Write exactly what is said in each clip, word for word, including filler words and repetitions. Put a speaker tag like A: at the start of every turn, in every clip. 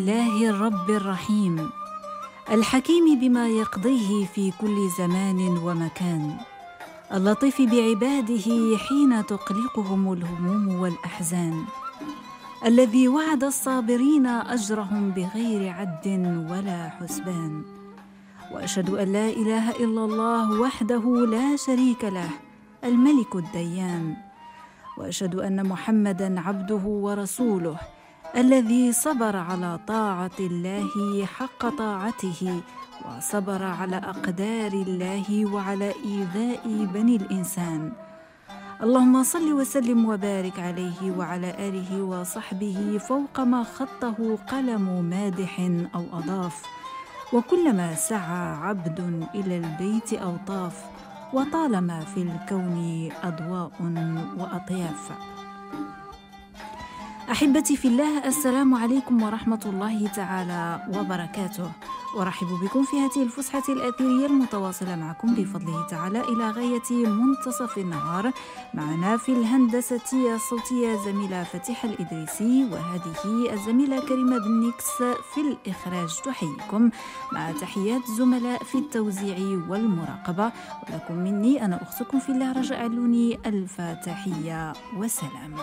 A: الله الرب الرحيم الحكيم بما يقضيه في كل زمان ومكان، اللطيف بعباده حين تقلقهم الهموم والأحزان، الذي وعد الصابرين أجرهم بغير عد ولا حسبان. وأشهد أن لا إله إلا الله وحده لا شريك له الملك الديان، وأشهد أن محمدًا عبده ورسوله الذي صبر على طاعة الله حق طاعته، وصبر على أقدار الله وعلى إيذاء بني الإنسان. اللهم صل وسلم وبارك عليه وعلى آله وصحبه فوق ما خطه قلم مادح أو أضاف، وكلما سعى عبد إلى البيت أو طاف، وطالما في الكون أضواء وأطياف. أحبتي في الله، السلام عليكم ورحمة الله تعالى وبركاته. أرحب بكم في هذه الفسحة الأثيرية المتواصلة معكم بفضله تعالى إلى غاية منتصف النهار. معنا في الهندسة الصوتية زميلة فتيحة الإدريسي، وهذه الزميلة كريمة بنيكس في الإخراج. تحييكم مع تحيات زملاء في التوزيع والمراقبة، ولكم مني أنا أختكم في الله رجاء علوني ألف تحية وسلام.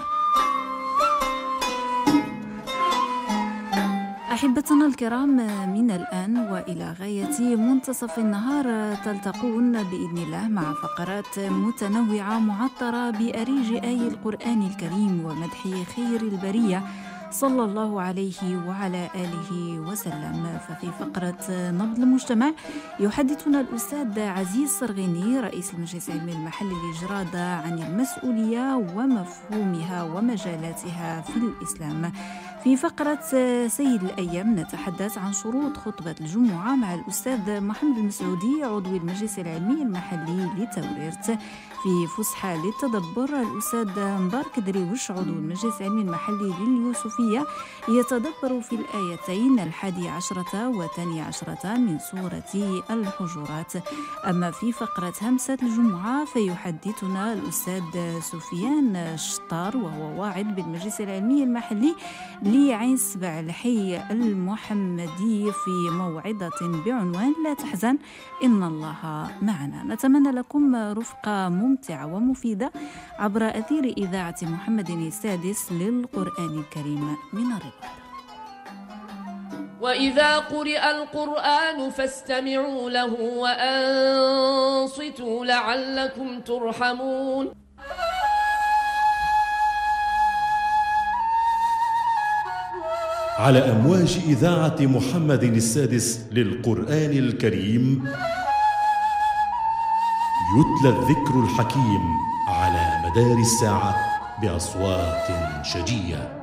A: أحبتنا الكرام، من الآن وإلى غاية منتصف النهار تلتقون بإذن الله مع فقرات متنوعة معطرة بأريج آي القرآن الكريم ومدح خير البرية صلى الله عليه وعلى آله وسلم. ففي فقرة نبض المجتمع يحدثنا الأستاذ عزيز صرغيني رئيس المجلس العلمي المحلي للجرادة عن المسؤولية ومفهومها ومجالاتها في الإسلام. في فقرة سيد الأيام نتحدث عن شروط خطبة الجمعة مع الأستاذ محمد المسعودي عضو المجلس العلمي المحلي لتوريرت. في فسحة للتدبر الأستاذ مبارك درويش عضو المجلس العلمي المحلي لليوسفية يتدبر في الآيتين الحادي عشرة والثاني عشرة من سورة الحجرات. أما في فقرة همسة الجمعة فيحدثنا الأستاذ سفيان شطار وهو واعد بالمجلس العلمي المحلي لعين سبع الحي المحمدي في موعظة بعنوان لا تحزن إن الله معنا. نتمنى لكم رفقة ممتعة ومفيدة عبر أثير إذاعة محمد السادس للقرآن الكريم من الرباط.
B: وإذا قرئ القرآن فاستمعوا له وأنصتوا لعلكم ترحمون.
C: على أمواج إذاعة محمد السادس للقرآن الكريم يتلى الذكر الحكيم على مدار الساعة بأصوات شجية.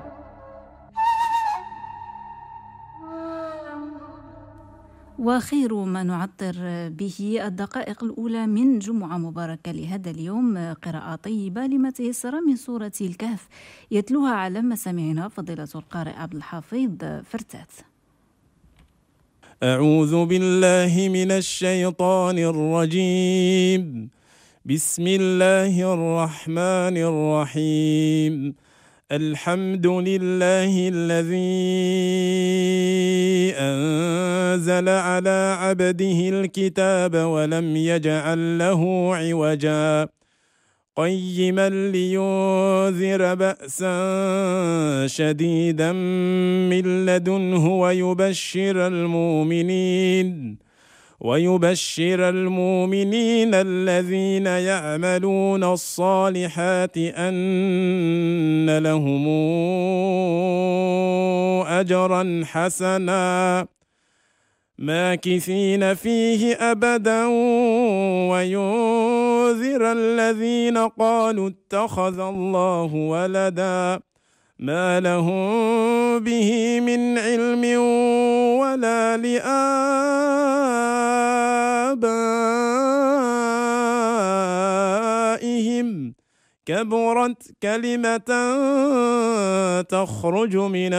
A: وخير ما نعطر به الدقائق الأولى من جمعة مباركة لهذا اليوم قراءة طيبة لما تيسر من سورة الكهف يتلوها على مسامعنا فضيلة القارئ عبد الحفيظ فرتات.
D: أعوذ بالله من الشيطان الرجيم. بسم الله الرحمن الرحيم. الحمد لله الذي أنزل على عبده الكتاب ولم يجعل له عوجا قيما لينذر بأسا شديدا من لدنه ويبشر المؤمنين ويبشر المؤمنين الذين يعملون الصالحات أن لهم أجرا حسنا ماكثين فيه أبدا وينذر الذين قالوا اتخذ الله ولدا ما لهم به من علم ولا لآبائهم كبرت كلمة تخرج من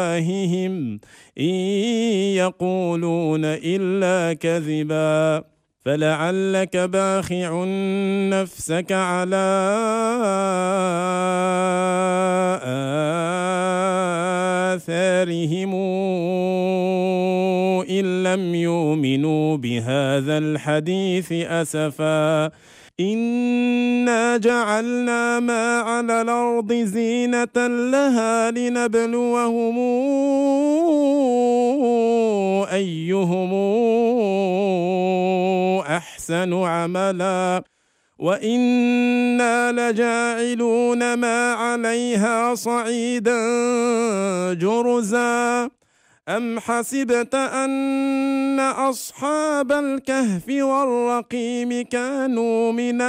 D: أفواههم إن يقولون إلا كذبا فلعلك باخع نفسك على آثارهم إن لم يؤمنوا بهذا الحديث أسفا إنا جعلنا ما على الأرض زينة لها لنبلوهم أيهم أحسن عملا وإنا لجاعلون ما عليها صعيدا جرزا أم حسبت أن أصحاب الكهف والرقيم كانوا من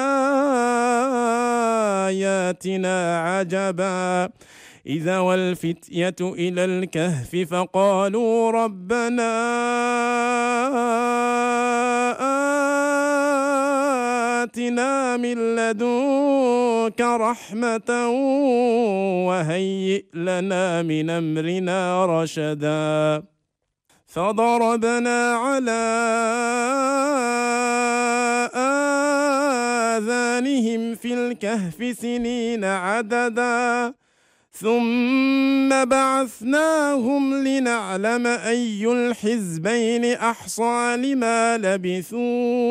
D: آياتنا عجبا إذا والفتية إلى الكهف فقالوا ربنا آتنا من لدنك رحمة وهيئ لنا من أمرنا رشدا فضربنا على آذانهم في الكهف سنين عددا ثم بعثناهم لنعلم أي الحزبين أحصى لما لبثوا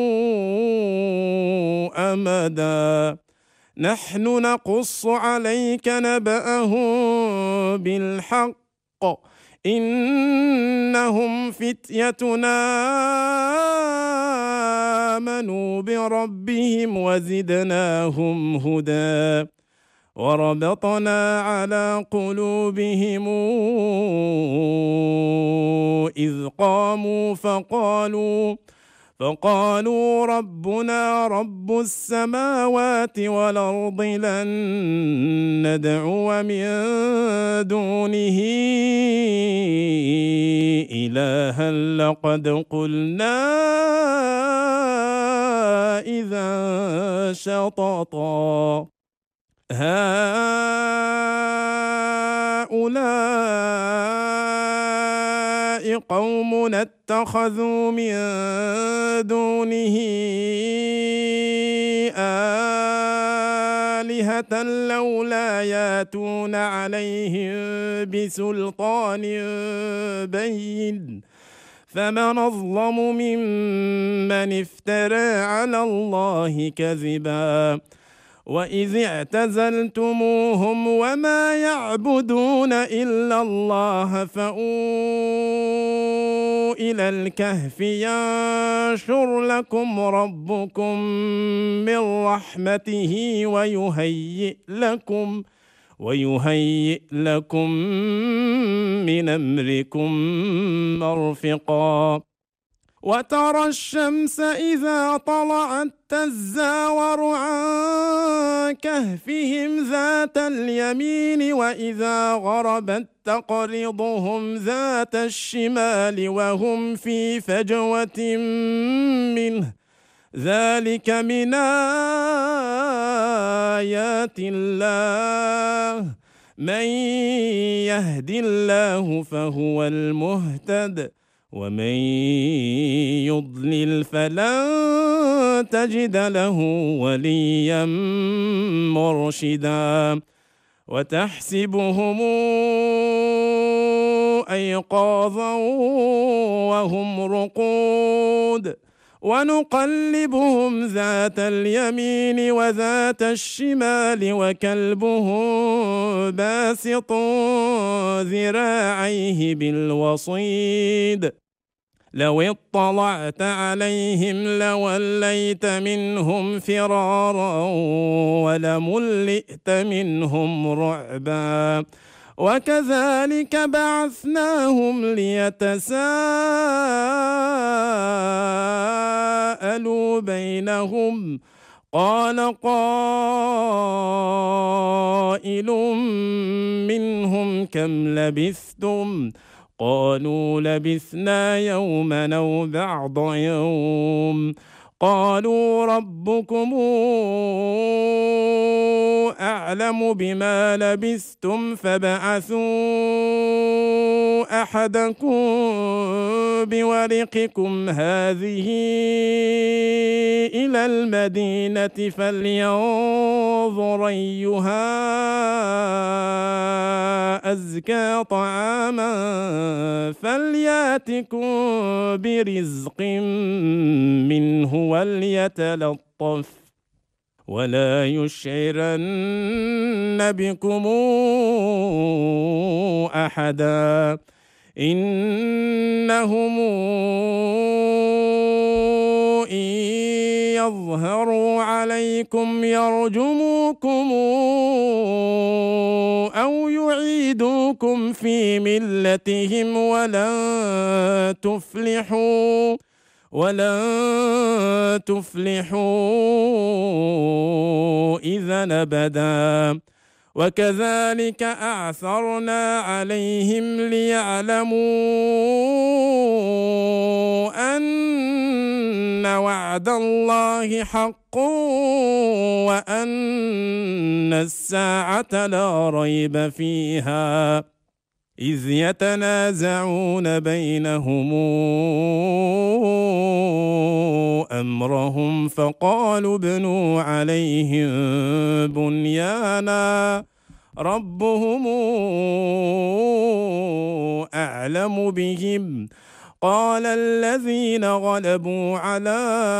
D: أمدا نحن نقص عليك نبأهم بالحق إنهم فتيتنا آمنوا بربهم وزدناهم هدى وربطنا على قلوبهم إذ قاموا فقالوا فقالوا ربنا رب السماوات والأرض لن ندعو من دونه إلها لقد قلنا إذا شططا هؤلاء قوم اتخذوا من دونه آلهة لولا ياتون عليهم بسلطان بين فمن أظلم ممن افترى على الله كذبا وإذ اعتزلتموهم وما يعبدون إلا الله فأووا إلى الكهف ينشر لكم ربكم من رحمته ويهيئ لكم ويهيئ لكم من أمركم مرفقا وترى الشمس إذا طلعت تزاور عن كهفهم ذات اليمين وإذا غربت تقرضهم ذات الشمال وهم في فجوة منه ذلك من آيات الله من يهد الله فهو المهتد ومن يضلل فلن تجد له وليا مرشدا وتحسبهم أيقاظا وهم رقود ونقلبهم ذات اليمين وذات الشمال وكلبهم باسط ذراعيه بالوصيد لو اطلعت عليهم لوليت منهم فرارا ولملئت منهم رعبا وكذلك بعثناهم ليتساءلوا بينهم قال قائل منهم كم لبثتم قالوا لبثنا يوما أو بعض يوم قالوا ربكم أعلم بما لبثتم فابعثوا أحدكم بورقكم هذه إلى المدينة فلينظر أيها أزكى طعاما فلياتكم برزق منه وليتلطف ولا يشعرن بكم أحدا إنهم إن يظهروا عليكم يرجموكم أو يعيدوكم في ملتهم ولن تفلحوا ولن تفلحوا إذا أبدا وكذلك أعثرنا عليهم ليعلموا أن وعد الله حق وأن الساعة لا ريب فيها إذ يتنازعون بينهم أمرهم فقالوا ابنوا عليهم بنيانا ربهم أعلم بهم قال الذين غلبوا على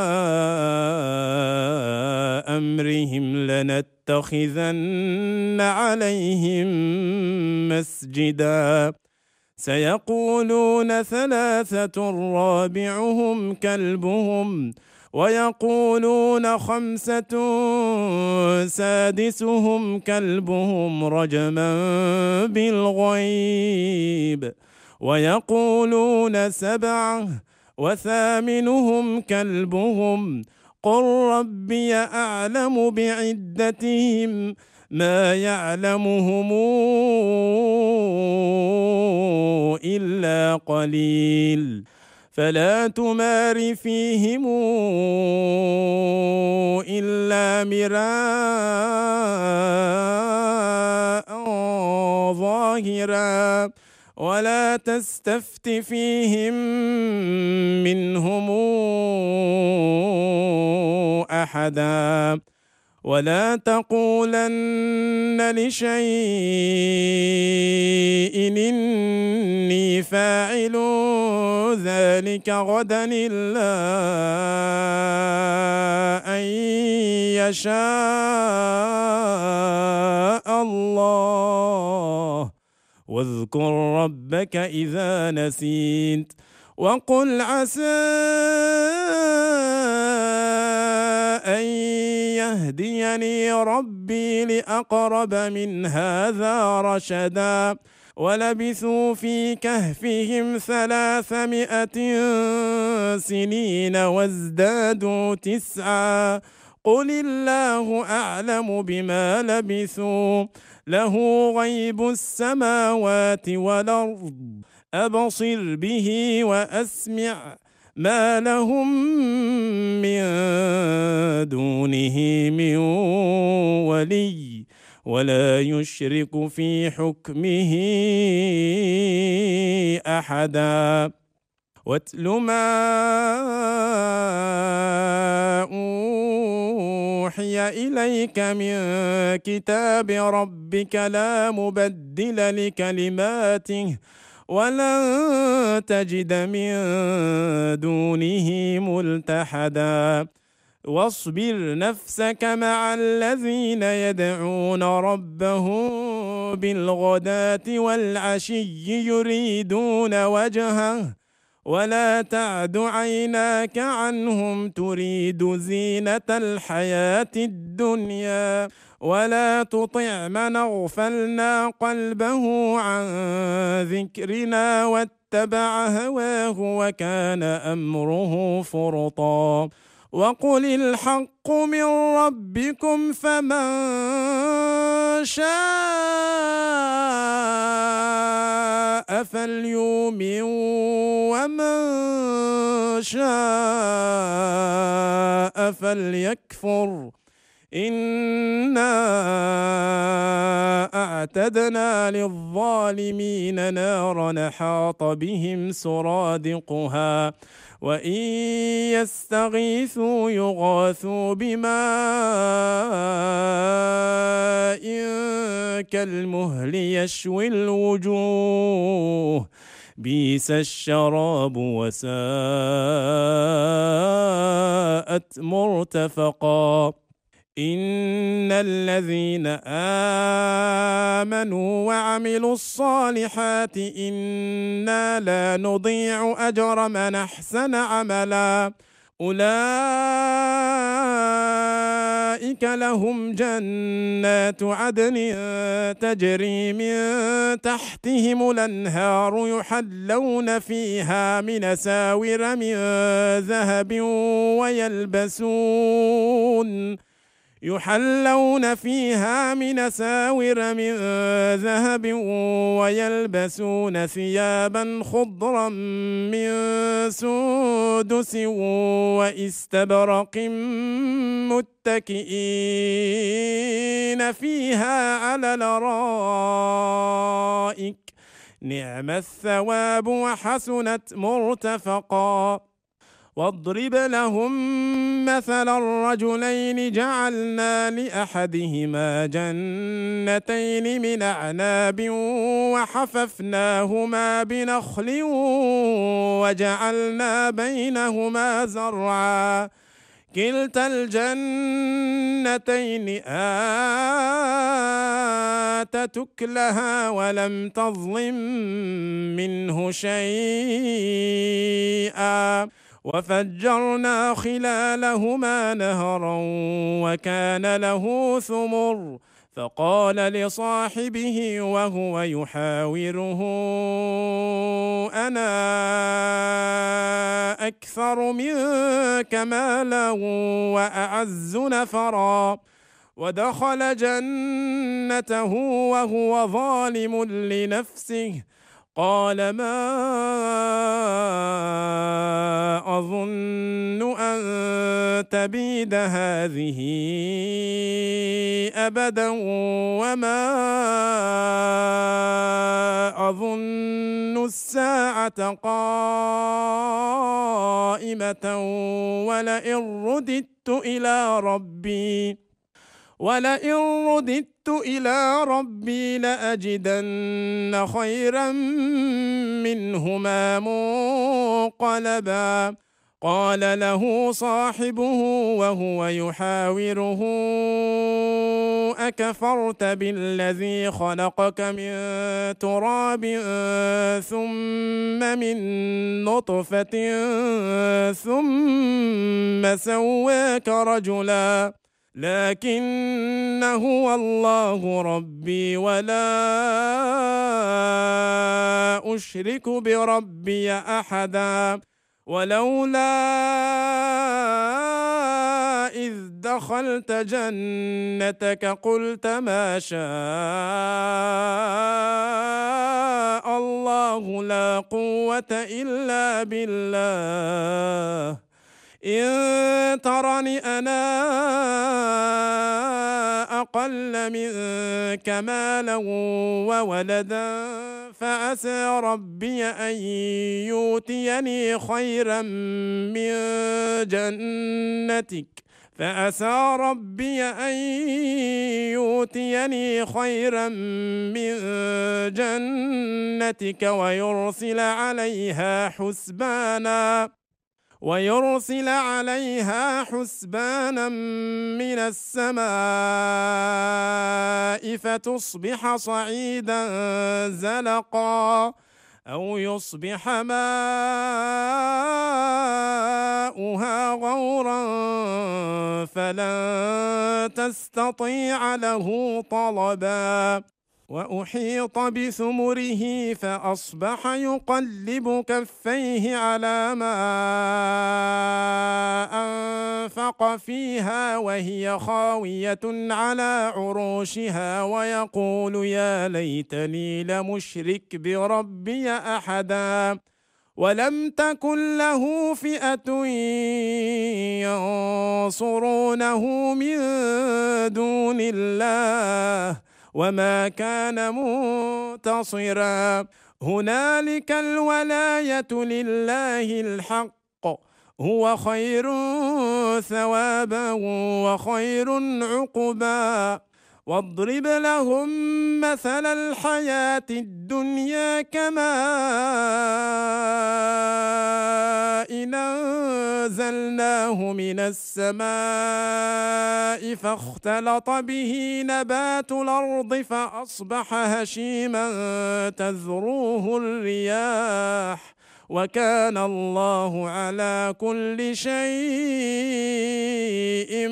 D: أمرهم لنتخذن عليهم مسجدا سيقولون ثلاثة رابعهم كلبهم ويقولون خمسة سادسهم كلبهم رجما بالغيب ويقولون سبعة وثامنهم كلبهم قل ربي أعلم بعدتهم ما يعلمهم إلا قليل فلا تمار فيهم إلا مراء ظاهرا ولا تستفت فيهم منهم أحدا ولا تقولن لشيء إني فاعل ذلك غدا إلا أن يشاء الله واذكر ربك إذا نسيت وقل عسى أن يهديني ربي لأقرب من هذا رشدا ولبثوا في كهفهم ثلاثمائة سنين وازدادوا تسعا قل الله أعلم بما لبثوا له غيب السماوات والأرض أبصر به وأسمع ما لهم من دونه من ولي ولا يشرك في حكمه أحدا واتل ما أوحي إليك من كتاب ربك لا مبدل لكلماته ولن تجد من دونه ملتحدا واصبر نفسك مع الذين يدعون ربهم بالغداة والعشي يريدون وجهه ولا تعد عيناك عنهم تريد زينة الحياة الدنيا ولا تطع من اغفلنا قلبه عن ذكرنا واتبع هواه وكان أمره فرطا وقل الحق من ربكم فمن شاء فليؤمن ومن شاء فليكفر إنا أعتدنا للظالمين نارا أحاط بهم سرادقها وإن يستغيثوا يغاثوا بماء كالمهل يشوي الوجوه بئس الشراب وساءت مرتفقا إن الذين آمنوا وعملوا الصالحات إنا لا نضيع أجر من أحسن عملا أولئك لهم جنات عدن تجري من تحتهم الأنهار يحلون فيها من أساور من ذهب ويلبسون يحلون فيها من أساور من ذهب ويلبسون ثيابا خضرا من سندس واستبرق متكئين فيها على الأرائك نعم الثواب وحسنت مرتفقا واضرب لهم مثل الرجلين جعلنا لأحدهما جنتين من أعناب وحففناهما بنخل وجعلنا بينهما زرعا كلتا الجنتين آتت أكلها ولم تظلم منه شيئا وفجرنا خلالهما نهرا وكان له ثمر فقال لصاحبه وهو يحاوره أنا أكثر منك مالا وأعز نفرا ودخل جنته وهو ظالم لنفسه قال ما أظن أن تبيد هذه أبدا وما أظن الساعة قائمة ولئن رددت إلى ربي ولئن رددت إلى ربي لأجدن خيرا منهما منقلبا قال له صاحبه وهو يحاوره أكفرت بالذي خلقك من تراب ثم من نطفة ثم سواك رجلا لكن هو الله ربي ولا أشرك بربي أحدا ولولا إذ دخلت جنتك قلت ما شاء الله لا قوة إلا بالله إن ترني أنا أقل منك مالا وولدا فعسى ربي أن يؤتيني خيرا من جنتك فعسى ربي أن يؤتيني خيرا من جنتك ويرسل عليها حسبانا ويرسل عليها حسبانا من السماء فتصبح صعيدا زلقا أو يصبح ماؤها غورا فلن تستطيع له طلبا وأحيط بثمره فأصبح يقلب كفيه على ما أنفق فيها وهي خاوية على عروشها ويقول يا ليتني لمشرك بربي أحدا ولم تكن له فئة ينصرونه من دون الله وما كان منتصرا. هنالك الولاية لله الحق هو خير ثوابا وخير عقبا. واضرب لهم مثل الحياة الدنيا كماء إن أنزلناه من السماء فاختلط به نبات الأرض فأصبح هشيما تذروه الرياح وكان الله على كل شيء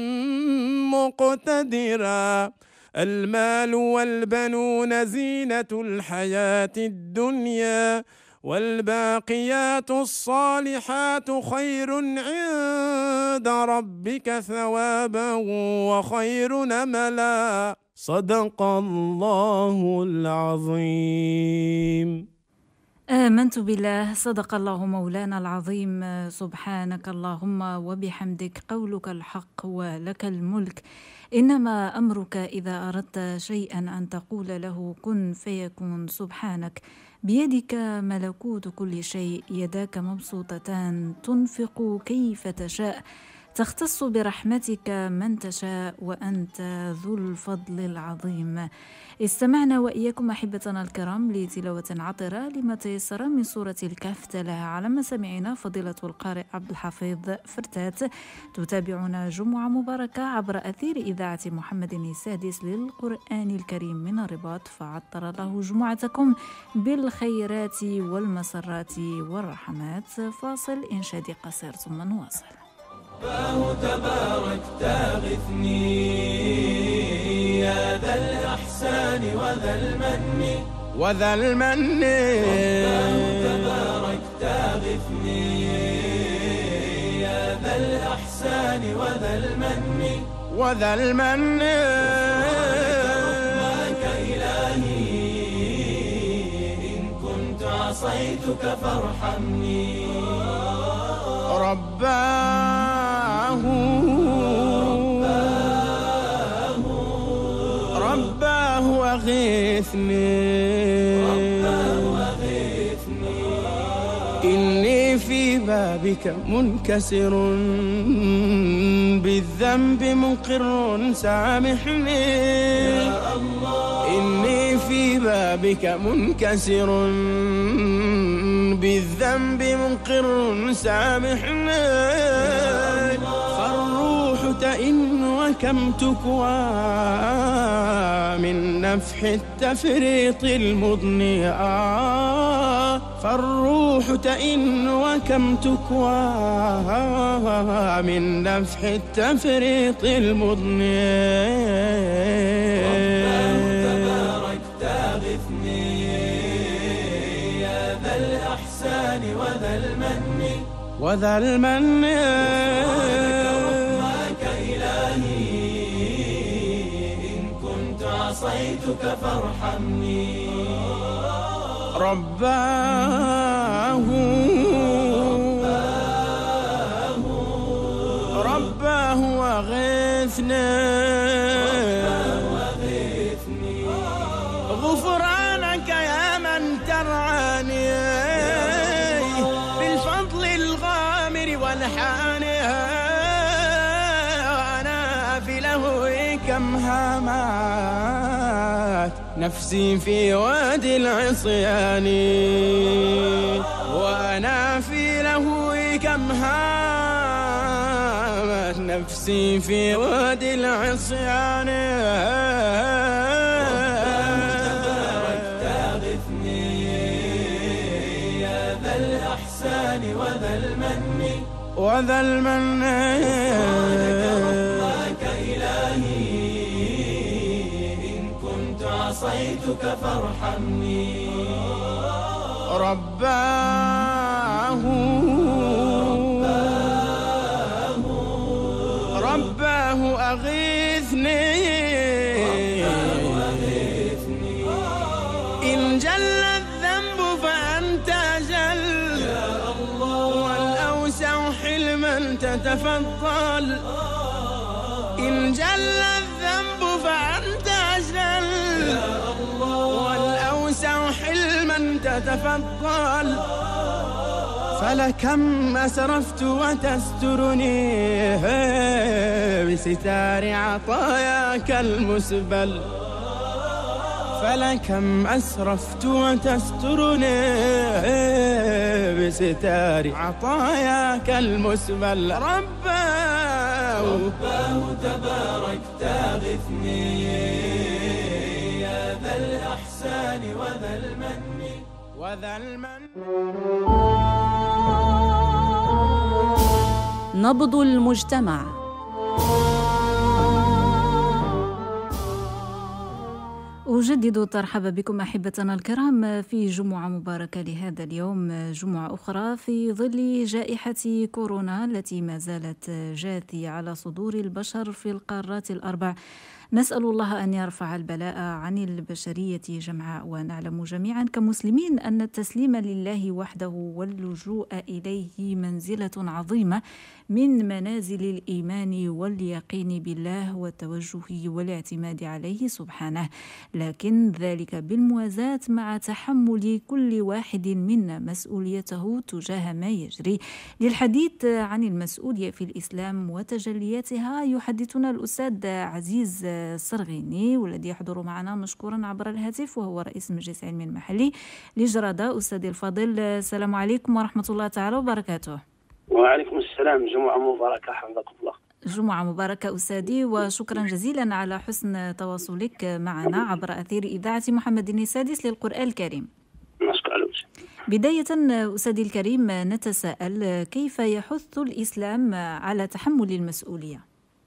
D: مقتدرا. المال والبنون زينة الحياة الدنيا والباقيات الصالحات خير عند ربك ثوابا وخير نملا. صدق الله العظيم.
A: آمنت بالله. صدق الله مولانا العظيم. سبحانك اللهم وبحمدك، قولك الحق ولك الملك. إنما أمرك إذا أردت شيئا أن تقول له كن فيكون. سبحانك بيدك ملكوت كل شيء، يداك مبسوطتان تنفق كيف تشاء، تختص برحمتك من تشاء وأنت ذو الفضل العظيم. استمعنا وإياكم أحبتنا الكرام لتلاوة عطرة لما تيسر من سورة الكهف، تلاها على مسامعنا فضيلة القارئ عبد الحفيظ فرتات. تتابعنا جمعة مباركة عبر أثير إذاعة محمد السادس للقرآن الكريم من الرباط، فعطر الله جمعتكم بالخيرات والمسرات والرحمات. فاصل إنشادي قصير ثم نواصل.
E: رباه تبارك تغثني يا ذا الإحسان وذا المن
D: وذا المن.
E: رباه تبارك تغثني يا ذا الإحسان وذا المن
D: وذا المن.
E: رحمك إلهي إن كنت عصيتك فارحمني.
D: رباه رباه أغثني إني في بابك منكسر بالذنب مقر سامحني. إني في بابك منكسر بالذنب مقر سامحني. فالروح تئن وكم تكوى من نفح التفريط المضني. فالروح تئن وكم تكوى من نفح التفريط المضني.
E: تبارك تغثني يا ذا الإحسان وذا المن
D: وذا المن.
E: رحمك إلهي إن كنت عصيتك فارحمني.
D: رباه رباه أغثني غفرانك يا من ترعاني بالفضل الغامر والحاني. وأنا في لهوي كم هامات نفسي في وادي العصيان. وأنا في لهوي كم هامت نفسي في وادي العصيان.
E: تبارك تغثني يا ذا الإحسان وذا المن
D: وذا المن.
E: رحمك إلهي إن كنت عصيتك فارحمني.
D: رباه رباه أغثني إن جل الذنب فأنت جل. حلما تتفضل، إن جل الذنب فأنت أجل، والأوسع حلما تتفضل. فلكم أسرفت وتسترني بستار عطاياك المسبل، فلكم أسرفت وتسترني بستار عطاياك المسبل. رباه
E: رباه تبارك تغثني يا ذا الإحسان وذا المن
D: وذا المن.
A: نبض المجتمع. أجدد ترحب بكم أحبتنا الكرام في جمعة مباركة لهذا اليوم، جمعة أخرى في ظل جائحة كورونا التي ما زالت جاثية على صدور البشر في القارات الأربع. نسأل الله أن يرفع البلاء عن البشرية جمعاء، ونعلم جميعا كمسلمين أن التسليم لله وحده واللجوء إليه منزلة عظيمة من منازل الإيمان واليقين بالله والتوجه والاعتماد عليه سبحانه، لكن ذلك بالموازاة مع تحمل كل واحد منا مسؤوليته تجاه ما يجري. للحديث عن المسؤولية في الإسلام وتجلياتها يحدثنا الأستاذ عزيز الصرغيني، والذي يحضر معنا مشكورا عبر الهاتف، وهو رئيس مجلس علم المحلي لجرادة. أستاذي الفاضل، السلام عليكم ورحمة الله تعالى وبركاته.
F: وعليكم السلام، جمعة مباركة حفظكم الله.
A: جمعة مباركة أستاذي، وشكرا جزيلا على حسن تواصلك معنا عبر أثير إذاعة محمد السادس للقرآن الكريم.
F: نشكر.
A: بداية أستاذي الكريم، نتساءل كيف يحث الإسلام على تحمل المسؤولية؟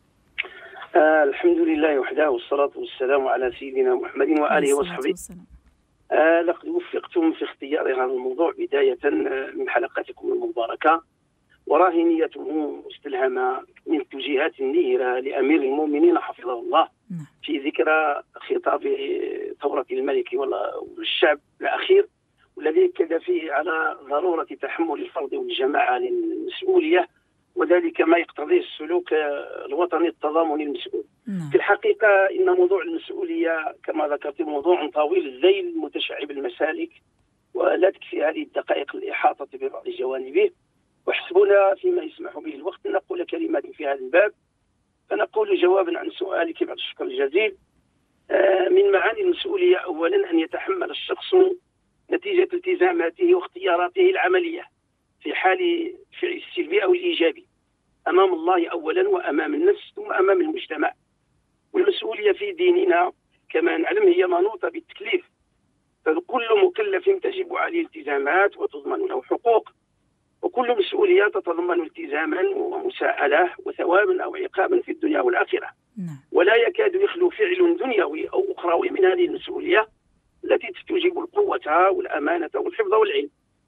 F: آه الحمد لله وحده، والصلاة والسلام على سيدنا محمد وآله وصحبه. آه لقد وفقتم في اختيار هذا الموضوع بداية من حلقتكم المباركة، وراهنيته مستلهمة من توجيهات النيرة لأمير المؤمنين حفظه الله في ذكرى خطاب ثورة الملك والشعب الأخير، والذي أكد فيه على ضرورة تحمل الفرد والجماعة للمسؤولية، وذلك ما يقتضيه السلوك الوطني التضامني المسؤول.
A: نعم.
F: في الحقيقة إن موضوع المسؤولية كما ذكرت موضوع طويل الذيل متشعب المسالك، ولا تكفي هذه الدقائق الإحاطة ببعض جوانبه، وحسبنا فيما يسمح به الوقت أن نقول كلمات في هذا الباب. فنقول جوابا عن سؤالك بعد الشكر الجزيل، من معاني المسؤولية أولا أن يتحمل الشخص نتيجة التزاماته واختياراته العملية في حال فعل السلبي أو الإيجابي أمام الله أولا، وأمام النفس، ثم أمام المجتمع. والمسؤولية في ديننا كما نعلم هي منوطة بالتكليف، فكل مكلف تجب عليه التزامات وتضمن له حقوق، وكل مسؤولية تتضمن التزاما ومساءلة وثوابا أو عقابا في الدنيا والآخرة. ولا يكاد يخلو فعل دنيوي أو أخروي من هذه المسؤولية التي تستوجب القوة والأمانة والحفظ والعلم.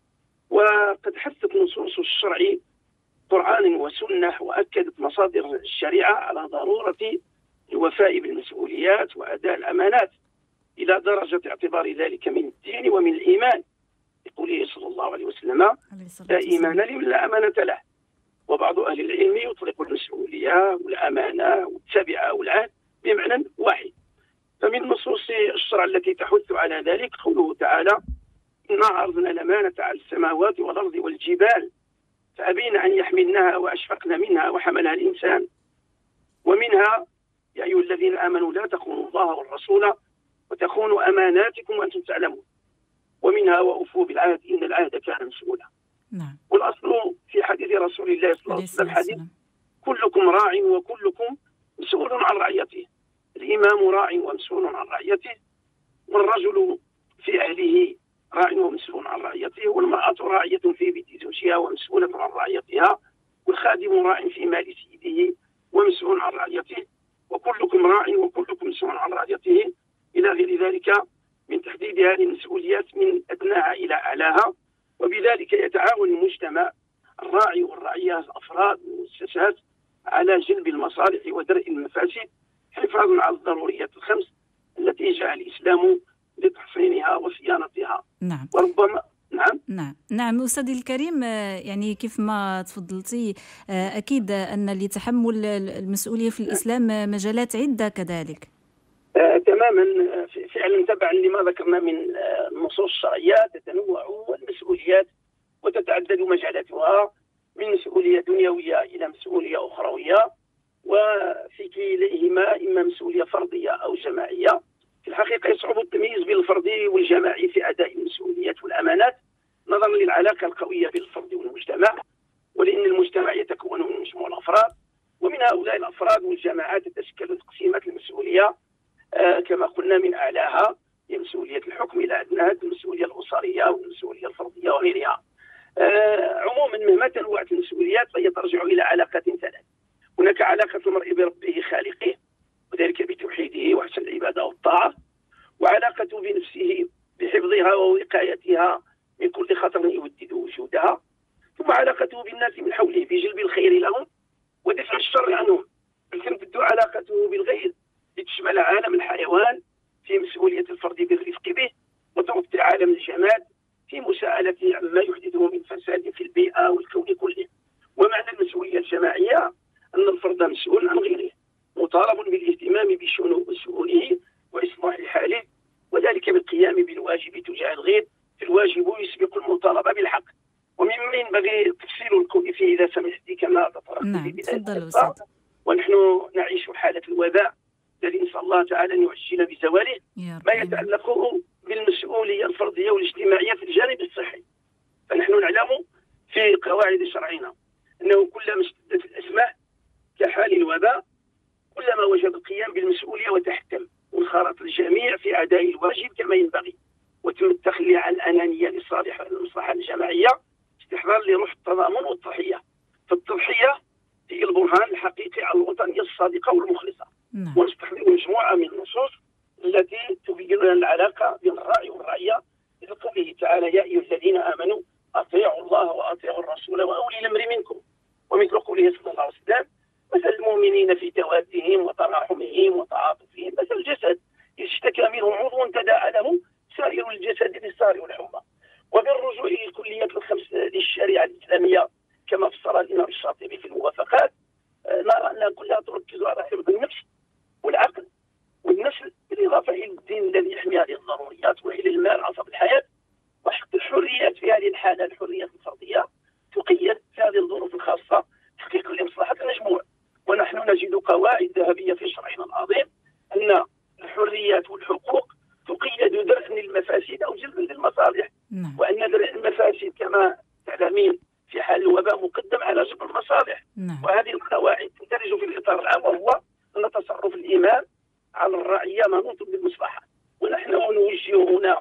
F: وقد حثت نصوص الشرع قرآن وسنة، وأكدت مصادر الشريعة على ضرورة الوفاء بالمسؤوليات وأداء الأمانات إلى درجة اعتبار ذلك من الدين ومن الإيمان، يقوله صلى الله عليه وسلم: لا إيمان لي ولا أمانة له. وبعض أهل العلم يطلق المسؤولية والأمانة والتابعة والعهد بمعنى واحد. فمن نصوص الشرع التي تحث على ذلك قوله تعالى: إنا عرضنا الأمانة على السماوات والأرض والجبال فأبين أن يحملنها وأشفقن منها وحملها الإنسان. ومنها: يا أيها الذين آمنوا لا تخونوا الله والرسول وتخونوا أماناتكم وأنتم تعلمون. ومنها: وأوفوا بالعهد إن العهد كان مسؤولا.
A: نعم.
F: والأصل في حديث رسول الله صلى الله عليه وسلم حديث: كلكم راع وكلكم مسؤول عن رعيته. الإمام راع ومسؤول عن رعيته، والرجل في أهله راع ومسؤول عن رعيته، والمرأة راعية في بيت زوجها ومسؤولة عن رعيتها، والخادم راع في مال سيده ومسؤول عن رعيته، وكلكم راع وكلكم مسؤول عن رعيته، إلى غير ذلك من تحديد هذه المسؤوليات من أدناها إلى أعلاها. وبذلك يتعاون المجتمع الراعي والرعية الأفراد والمؤسسات على جلب المصالح ودرء المفاسد، حفاظا على الضروريات الخمس التي جاء الإسلام لتحصينها وصيانتها.
A: نعم.
F: وربما نعم
A: نعم نعم أستاذي الكريم، يعني كيف ما تفضلتي أكيد أن لتحمل المسؤولية في الإسلام مجالات عدة كذلك.
F: آه، تماما. فعلا تبعا لما ذكرنا من النصوص الشرعية تتنوع المسؤوليات وتتعدد مجالاتها من مسؤولية دنيوية إلى مسؤولية أخروية، وفي كليهما إما مسؤولية فردية أو جماعية. في الحقيقة يصعب التمييز بين الفردي والجماعي في أداء المسؤوليات والأمانات نظرا للعلاقة القوية بين الفرد والمجتمع، ولأن المجتمع يتكون من مجموعة الأفراد، ومن هؤلاء الأفراد والجماعات تتشكل تقسيمات المسؤولية آه كما قلنا من أعلاها هي مسؤولية الحكم إلى أدناها المسؤولية الأسرية والمسؤولية الفردية وغيرها. آه عموما مهما تنوعت المسؤوليات فهي ترجع إلى علاقات ثلاث. هناك علاقة المرء بربه خالقه وذلك بتوحيده وحسن العبادة والطاعة، وعلاقته بنفسه بحفظها ووقايتها من كل خطر يهدد وجودها، ثم علاقته بالناس من حوله بجلب الخير لهم ودفع الشر عنهم، بل تمتد علاقته بالغير لتشمل عالم الحيوان في مسؤولية الفرد بالرفق به، وتغطي عالم الجماد في مساءلته عما يحدثه من فساد في البيئة والكون كله. ومعنى المسؤولية الجماعية أن الفرد مسؤول عن غيره مطالب بالاهتمام بشؤونه وإصلاح حاله، وذلك بالقيام بالواجب تجاه الغير، الواجب يسبق المطالبة بالحق. ومما ينبغي تفصيل الكون فيه إذا سمحتي كما تطرقت
A: نعم
F: في
A: تفضل
F: بداية، ونحن نعيش حالة الوباء الذي نسأل الله تعالى أن يعجل بزواله، ما يتعلق بالمسؤولية الفردية والاجتماعية في الجانب الصحي. فنحن نعلم في قواعد شرعنا أنه كلما اشتدت الأسماء كحال الوباء كلما وجب القيام بالمسؤولية وتحتم وانخرط الجميع في أداء الواجب كما ينبغي، وتم التخلي عن الأنانية لصالح المصلحة الجماعية استحضار لروح التضامن والتضحية. فالتضحية هي البرهان الحقيقي على الوطنية الصادقة والمخلصة.
A: نعم.
F: ونستخدم مجموعة من النصوص التي تبين لنا العلاقة بين الراعي والرعية، مثل قوله تعالى يا أيها الذين آمنوا أطيعوا الله وأطيعوا الرسول وأولي الأمر منكم، ومثل قوله صلى الله عليه وسلم مثل المؤمنين في توادهم وتراحمهم وتعاطفهم مثل الجسد إذا اشتكى منه عضو تداعى له سائر الجسد بالسهر والحمى. وبالرجوع للكليات الخمس للشريعة الإسلامية كما فسر الإمام الشاطبي في الموافقات، نرى أنها كلها تركز على حفظ النفس والعقل والنسل، بالإضافة إلى الدين الذي يحمي هذه الضروريات، وإلى المال عصب الحياة، وحق الحريات في هذه الحالة الحريات الفردية تقيد في هذه الظروف الخاصة تحقيقا لمصلحة المجموع. ونحن نجد قواعد ذهبية في شرعنا العظيم أن الحريات والحقوق تقيد درءا للمفاسد أو جلبا للمصالح،
A: نعم.
F: وأن درء المفاسد كما تعلمين في حال الوباء مقدم على جلب المصالح.
A: نعم.
F: وهذه القواعد تندرج في الإطار العام، وهو أن تصرف الإمام على الرعية منوط بالمصلحة. ونحن نوجه هنا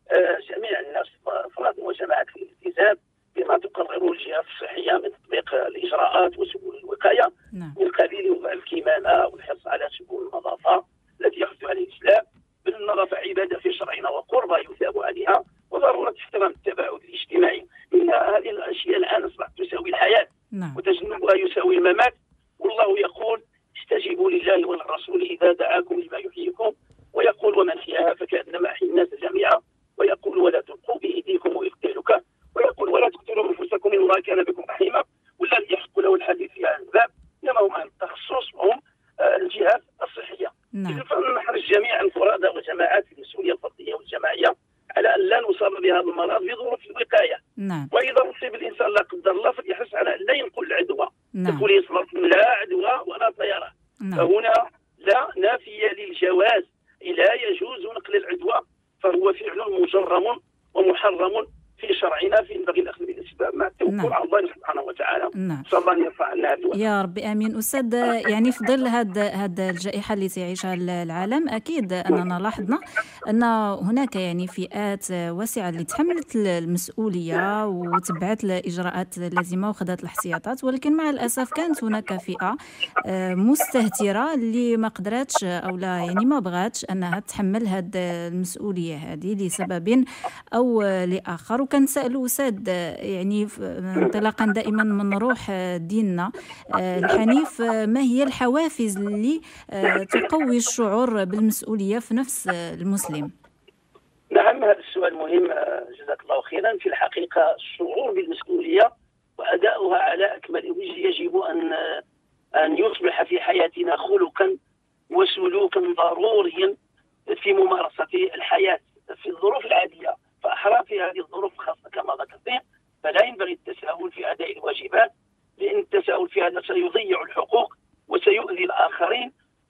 F: جميع الناس أفراد وجماعات الالتزام بما تقرره الجهات الصحية من تطبيق الإجراءات وسبل الوقاية،
A: نعم.
F: من قبيل الكمامة والحرص على سبل النظافة التي يحث عليه الإسلام، بل النظافة عبادة في شرعنا وقربة يثاب عليها، وضرورة احترام التباعد الاجتماعي. من هذه الأشياء الآن أصبحت تساوي الحياة،
A: نعم.
F: وتجنبها يساوي الممات. والله يقول استجيبوا لله وللرسول إذا دعاكم لما يحييكم، ويقول ومن أحياها فكأنما أحيا الناس جميعا، ويقول ولا تلقوا بأيديكم ويقتلك، ويقول ولا تقتلوا أنفسكم إن الله كان بكم رحيما. والذي يحق له الحديث في هذا الباب إنما هم أهل التخصص وهم الجهات الصحية.
A: نعم.
F: فنحرص جميعا فرادى وجماعات المسؤولية الفردية والجماعية على أن لا نصاب بهذا المرض بظروف الوقاية.
A: نعم.
F: وإذا أصيب الإنسان لا قدر الله فليحرص على أن لا ينقل العدوى.
A: نعم.
F: تقول يصبر لا عدوى ولا طيرة.
A: نعم.
F: فهنا لا نافية للجواز، لا يجوز نقل العدوى، فهو فعل مجرم ومحرم في شرعنا، في ينبغي الأخذ بالأسباب مع التوكل
A: نعم.
F: على الله سبحانه وتعالى.
A: نعم.
F: صلى الله أن يرفع عنا الوباء.
A: يا رب آمين. أستاذ، يعني في ظل هاد هاد الجائحة اللي تعيشها العالم، أكيد أننا لاحظنا أن هناك يعني فئات واسعة اللي تحملت المسؤولية وتبعت الإجراءات اللازمة وخذت الاحتياطات، ولكن مع الأسف كانت هناك فئة مستهترة اللي ما قدرتش أو لا يعني ما بغاتش أنها تحمل هاد المسؤولية هذه لسبب أو لآخر. وكان سألوا أستاذ يعني انطلاقا دائما من روح ديننا الحنيف، ما هي الحوافز اللي تقوي الشعور بالمسؤولية في نفس المسلم؟
F: نعم، نعم، هذا السؤال مهم، جزاك الله خيرا. في الحقيقة الشعور بالمسؤولية وأداؤها على أكمل وجه يجب أن أن يصبح في حياتنا خلقا وسلوكا ضروريا في ممارسة الحياة في الظروف العادية، فأحرى في هذه الظروف الخاصة كما ذكرت، فلا ينبغي التساهل في أداء الواجبات، لأن التساهل في هذا سيضيع الحقوق وسيؤذي الآخرين،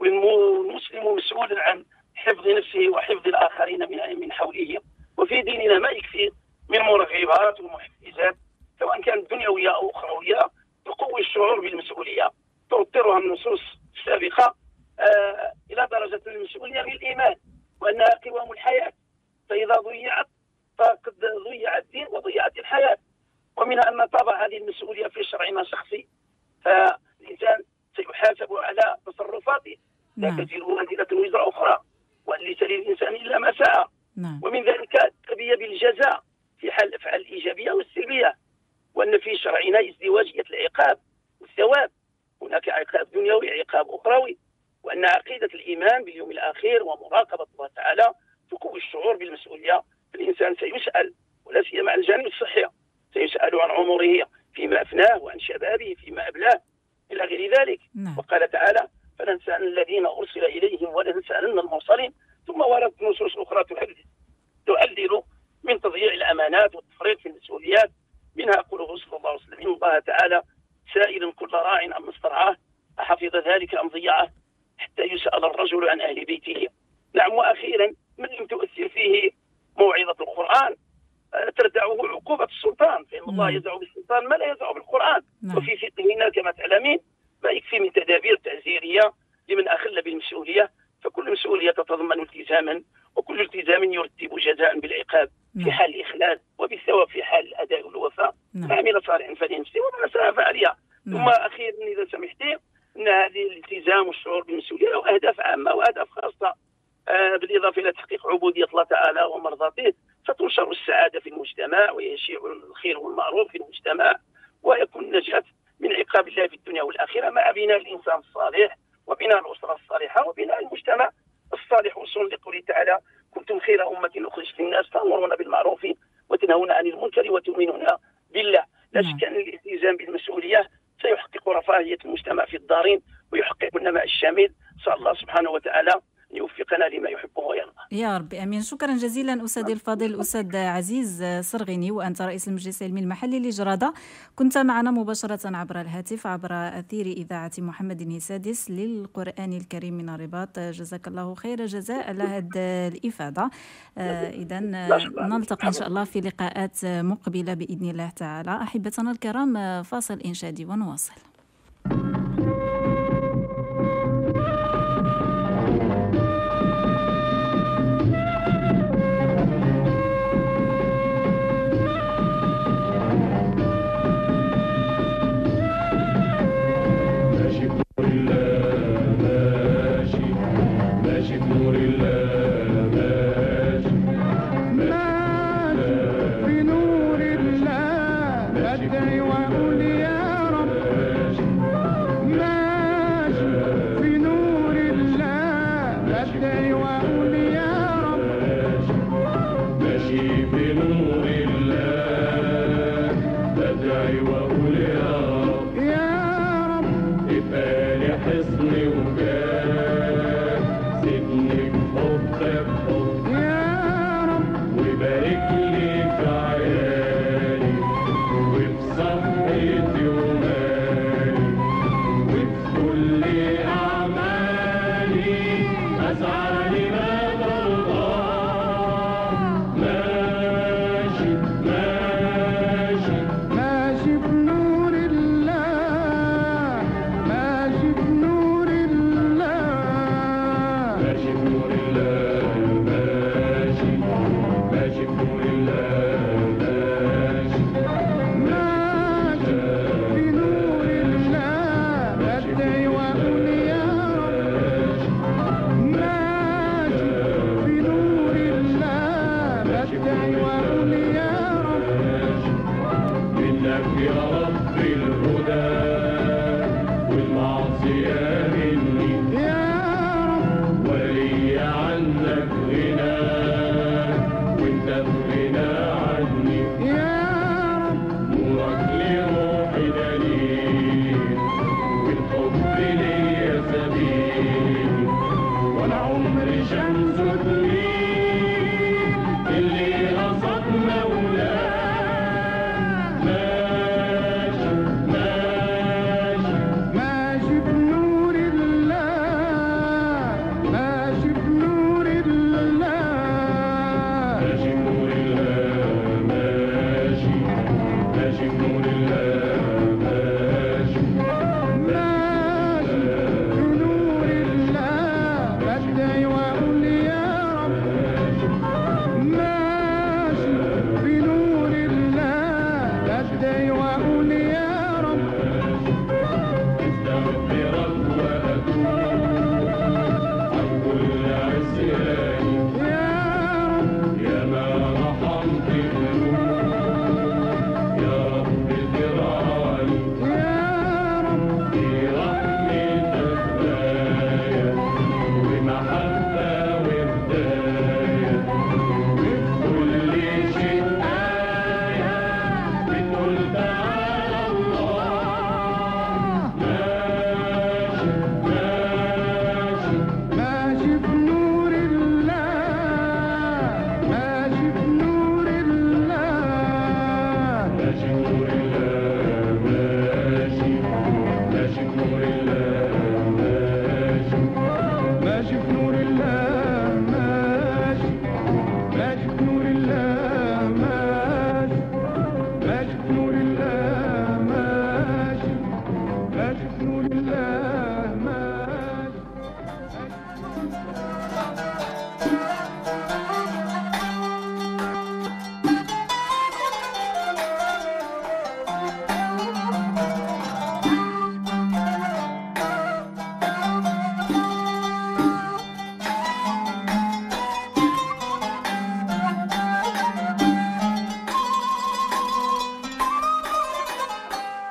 F: والمسلم مسؤول عن حفظ نفسه وحفظ الآخرين من من حوله. وفي ديننا ما يكفي من مرغبات ومحفزات سواء كانت دنيوية أو أخروية تقوي الشعور بالمسؤولية. توطرها النصوص السابقة آه إلى درجة المسؤولية بالإيمان وأنها قوام الحياة، فإذا ضيعت فقد ضيع الدين وضيعت الحياة. ومنها أن طابع هذه المسؤولية في شرعنا شخصي، فالإنسان سيحاسب على تصرفاته، لا تزر وازرة وزر أخرى وليس للإنسان إلا ما سعى. ومن ذلك التربية بالجزاء في حال الأفعال الإيجابية والسلبية، وأن في شرعنا ازدواجية العقاب والثواب، هناك عقاب دنيوي عقاب أخروي، وأن عقيدة الإيمان باليوم الآخر ومراقبة الله تعالى تقوي الشعور بالمسؤولية. الإنسان سيسأل، ولا سيما عن الجانب الصحي، سيسأل عن عمره فيما أفناه وعن شبابه فيما أبلاه إلى غير ذلك. نعم. وقال تعالى: فلنسألن الذين أرسل إليهم ولنسألن المرسلين. ثم وردت نصوص أخرى تعلل من تضييع الأمانات والتفريط في المسؤوليات، منها قوله صلى الله عليه وسلم: إن الله تعالى سائل كل راع عما استرعاه أحفظ ذلك أم ضيعه، حتى يسأل الرجل عن أهل بيته. نعم. وأخيرا، من لم تؤثر فيه موعظة القرآن تردعه عقوبة السلطان، فإن الله يزع بالسلطان ما لا يزع بالقرآن. وفي فقهنا كما تعلمين ما يكفي من تدابير تعزيرية لمن أخل بالمسؤولية، فكل مسؤولية تتضمن التزاما، وكل التزام يرتب جزاء بالعقاب في حال الإخلال، وبالثواب في حال الأداء والوفاء. ما عمل صالحا فلنفسه وما أساء فعليها. ثم أخيرا إذا سمحتي، أن هذه الالتزام والشعور بالمسؤولية له أهداف عامة وأهداف خاصة، آه بالإضافة إلى تحقيق عبودية الله تعالى ومرضاته، فتنشر السعادة في المجتمع ويشيع الخير والمعروف في المجتمع، ويكون النجاة من عقاب الله في الدنيا والآخرة، مع بناء الإنسان الصالح وبناء الأسرة الصالحة وبناء المجتمع الصالح. وصول لقوله تعالى: كنتم خير أمة أخرجت للناس تأمرون بالمعروف وتنهون عن المنكر وتؤمنون بالله. لا شك أن الالتزام بالمسؤولية سيحقق رفاهية المجتمع في الدارين ويحقق النماء الشامل. نسأل الله سبحانه وتعالى أن يوفقنا لما يحبه ويرضى.
A: يا رب آمين. شكرا جزيلا أستاذي الفاضل أستاذ عزيز صرغيني، وأنت رئيس المجلس العلمي المحلي لجرادة، كنت معنا مباشرة عبر الهاتف عبر أثير إذاعة محمد السادس للقرآن الكريم من الرباط. جزاك الله خير جزاء على هذه الإفادة. إذا نلتقي إن شاء الله في لقاءات مقبلة بإذن الله تعالى. أحبتنا الكرام، فاصل إنشادي ونواصل.
G: بنور الله بدعي وأقول يا رب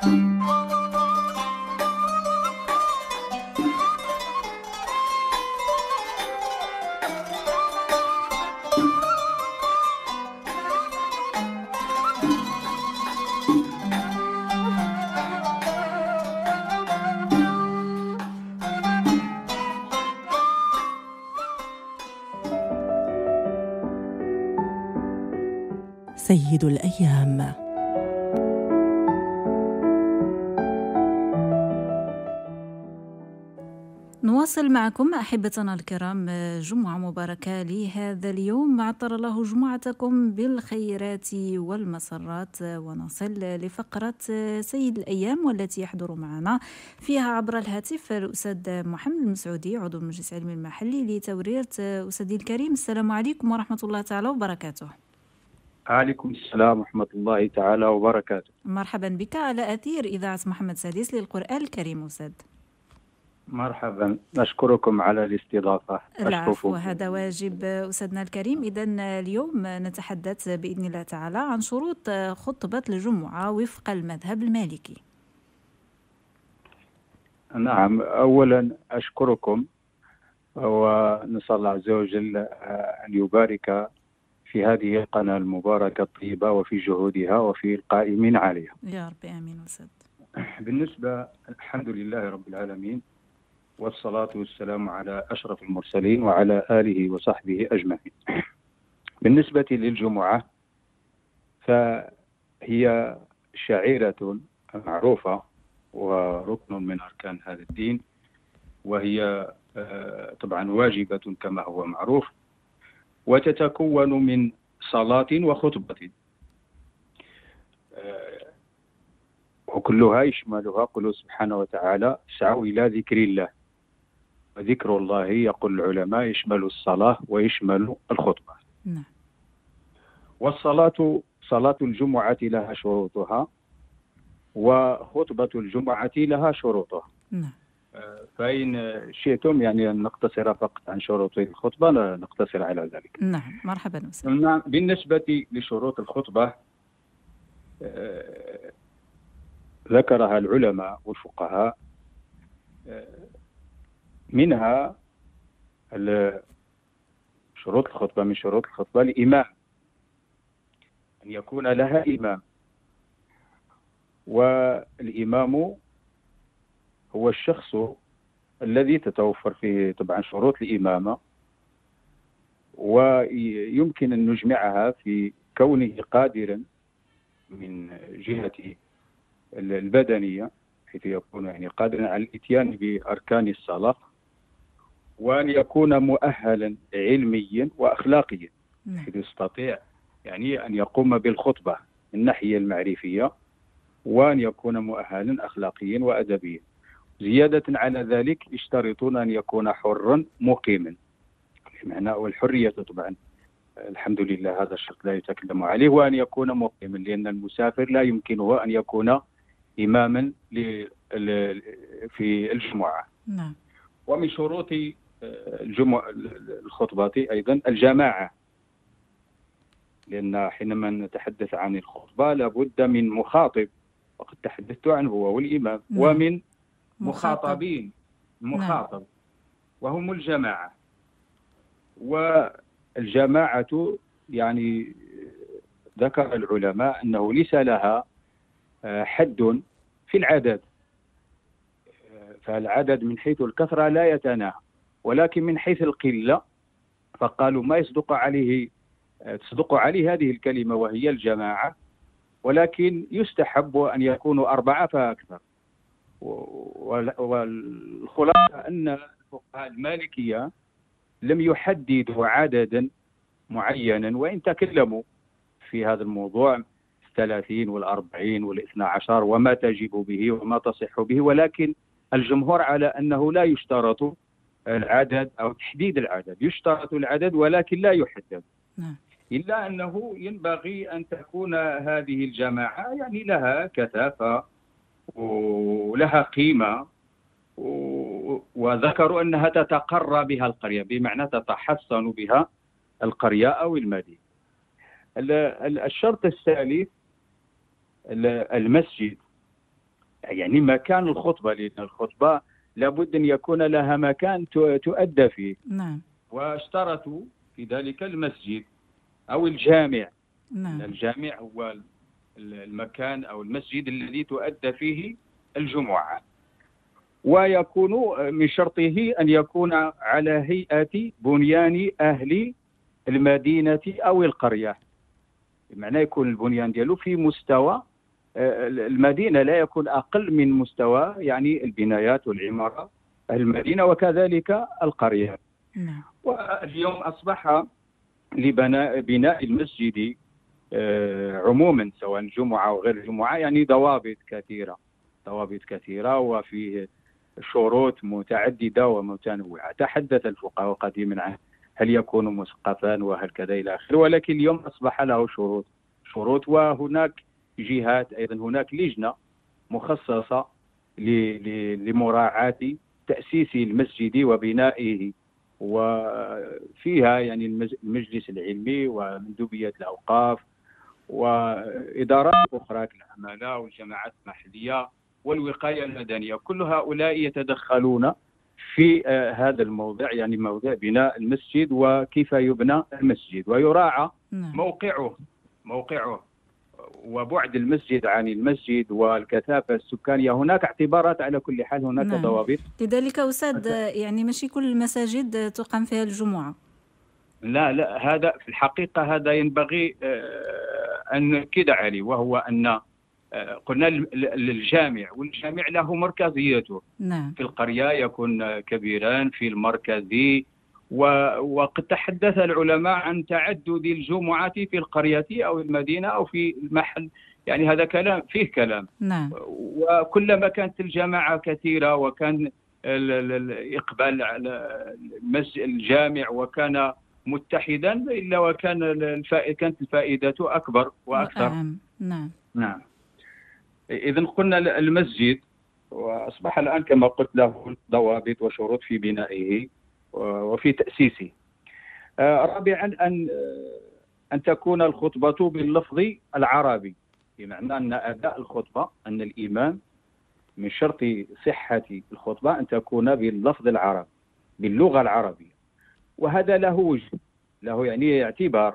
G: سيد الأيام.
A: نواصل معكم أحبتنا الكرام جمعة مباركة لهذا اليوم، عطر الله جمعتكم بالخيرات والمسرات، ونصل لفقرة سيد الأيام والتي يحضر معنا فيها عبر الهاتف الأستاذ محمد المسعودي عضو المجلس العلمي المحلي لتوريرة. أستاذي الكريم، السلام عليكم ورحمة الله تعالى وبركاته.
H: عليكم السلام ورحمة الله تعالى وبركاته.
A: مرحبا بك على أثير إذاعة محمد السادس للقرآن الكريم أستاذ.
H: مرحبا، نشكركم على الاستضافة.
A: العفو، هذا واجب أستاذنا الكريم. إذن اليوم نتحدث بإذن الله تعالى عن شروط خطبة الجمعة وفق المذهب المالكي.
H: نعم، أولا أشكركم ونسأل الله عز وجل أن يبارك في هذه القناة المباركة الطيبة وفي جهودها وفي القائمين عليها
A: يا رب آمين. أستاذ،
H: بالنسبة الحمد لله رب العالمين، والصلاة والسلام على أشرف المرسلين وعلى آله وصحبه أجمعين. بالنسبة للجمعة فهي شعيرة معروفة وركن من أركان هذا الدين، وهي طبعا واجبة كما هو معروف، وتتكون من صلاة وخطبة، وكلها يشملها قوله سبحانه وتعالى: اسعوا إلى ذكر الله. وذكر الله يقول العلماء يشمل الصلاة ويشمل الخطبة.
A: نعم.
H: والصلاة صلاة الجمعة لها شروطها، وخطبة الجمعة لها شروطها.
A: نعم.
H: فإن شئتم يعني أن نقتصر فقط عن شروط الخطبة نقتصر على ذلك.
A: نعم، مرحبا أستاذ.
H: نعم، بالنسبة لشروط الخطبة ذكرها العلماء والفقهاء، منها شروط الخطبة من شروط الخطبة الإمام، أن يكون لها إمام، والإمام هو الشخص الذي تتوفر فيه طبعا شروط الإمامة، ويمكن أن نجمعها في كونه قادرا من جهة البدنية، حيث يكون يعني قادرا على الاتيان بأركان الصلاة، وأن يكون مؤهلا علميا وأخلاقيا، حيث يستطيع يعني أن يقوم بالخطبة من الناحية المعرفية، وأن يكون مؤهلا أخلاقيا وأدبيا. زيادة على ذلك يشترطون أن يكون حرا مقيما، بمعنى والحرية طبعا الحمد لله هذا الشرط لا يتكلم عليه، وأن يكون مقيما، لأن المسافر لا يمكنه أن يكون إماما في الجمعة.
A: نعم.
H: ومن شروط الجمعة الخطبة أيضا الجماعة، لأن حينما نتحدث عن الخطبة لابد من مخاطب، وقد تحدثت عنه هو والإمام. نعم. ومن مخاطبين مخاطب. نعم. وهم الجماعة. والجماعة يعني ذكر العلماء أنه ليس لها حد في العدد، فالعدد من حيث الكثرة لا يتناهى، ولكن من حيث القلة فقالوا ما يصدق عليه تصدق عليه هذه الكلمة وهي الجماعة، ولكن يستحب أن يكونوا أربعة فأكثر. والخلاصة أن الفقهاء المالكية لم يحددوا عددا معينا، وإن تكلموا في هذا الموضوع الثلاثين والأربعين والاثنى عشر وما تجب به وما تصح به، ولكن الجمهور على أنه لا يشترط العدد أو تحديد العدد، يشترط العدد ولكن لا يحدد.
A: نعم.
H: إلا أنه ينبغي أن تكون هذه الجماعة يعني لها كثافة ولها قيمة، وذكروا أنها تتقرى بها القرية، بمعنى تتحصن بها القرية أو المدينة. الشرط الثالث المسجد، يعني مكان الخطبة، لأن الخطبة لابد أن يكون لها مكان تؤدى فيه.
A: نعم.
H: واشترطوا في ذلك المسجد أو الجامع.
A: نعم.
H: الجامع هو المكان أو المسجد الذي تؤدى فيه الجمعة، ويكون من شرطه أن يكون على هيئة بنيان أهل المدينة أو القرية، بمعنى يكون البنيان ديالو في مستوى المدينة، لا يكون أقل من مستوى يعني البنايات والعمارة المدينة، وكذلك القرية.
A: نعم.
H: واليوم أصبح لبناء بناء المسجد عموما سواء الجمعة أو غير الجمعة يعني ضوابط كثيرة ضوابط كثيرة وفيه شروط متعددة ومتنوعة. تحدث الفقهاء قديما عن هل يكون مثقفا وهل كذا إلى آخره، ولكن اليوم أصبح له شروط شروط وهناك جهات أيضا، هناك لجنة مخصصة لمراعاة تأسيس المسجد وبنائه، وفيها يعني المجلس العلمي ومندوبية الأوقاف وإدارات أخرى كالعمالة والجماعات المحلية والوقاية المدنية، كل هؤلاء يتدخلون في هذا الموضوع، يعني موضوع بناء المسجد وكيف يبنى المسجد، ويراعى موقعه موقعه وبعد المسجد عن المسجد والكثافة السكانية. هناك اعتبارات على كل حال، هناك
A: نعم.
H: ضوابط.
A: لذلك أستاذ يعني ماشي كل المساجد تقام فيها الجمعة.
H: لا لا هذا في الحقيقة هذا ينبغي أن نأكد عليه، وهو أن قلنا الجامع والجامع له مركزيته.
A: نعم.
H: في القرية يكون كبيرا، في المركز، وقد تحدث العلماء عن تعدد الجمعات في القرية أو المدينة أو في المحل، يعني هذا كلام فيه كلام.
A: نعم.
H: وكلما كانت الجماعة كثيرة وكان الإقبال على الجامع وكان متحدا إلا وكان الفائدة كانت الفائدة أكبر وأكثر.
A: نعم. نعم.
H: نعم. إذن قلنا المسجد وأصبح الآن كما قلت له ضوابط وشروط في بنائه وفي تأسيسه. رابعا أن أن تكون الخطبة باللفظ العربي، بمعنى أن أداء الخطبة أن الإمام من شرط صحة الخطبة أن تكون باللفظ العربي باللغة العربية، وهذا له وجه له يعني اعتبار.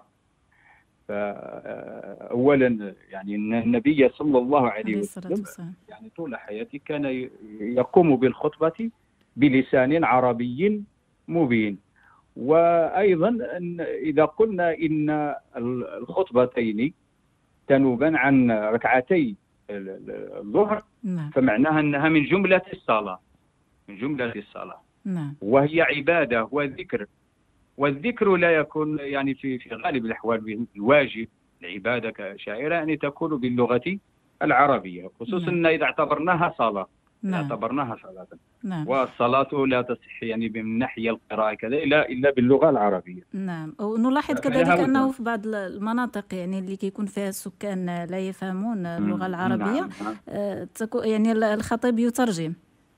H: فأولا يعني النبي صلى الله عليه وسلم يعني طول حياته كان يقوم بالخطبة بلسان عربي مبين. وأيضا إن إذا قلنا إن الخطبتين تنوبان عن ركعتي الظهر فمعناها أنها من جملة الصلاة من جملة الصلاة
A: نعم.
H: وهي عبادة وذكر، والذكر لا يكون يعني في في غالب الأحوال الواجب العبادة كشاعرة يعني تكون باللغة العربية، خصوصا نعم. إذا اعتبرناها صلاة نعم. اعتبرناها صلاة
A: نعم.
H: والصلاة لا تصح يعني من ناحية القراءة كذا إلا إلا باللغة العربية.
A: نعم. ونلاحظ كذلك أنه في بعض المناطق يعني اللي كيكون فيها السكان لا يفهمون اللغة العربية نعم. آه يعني الخطيب يترجم.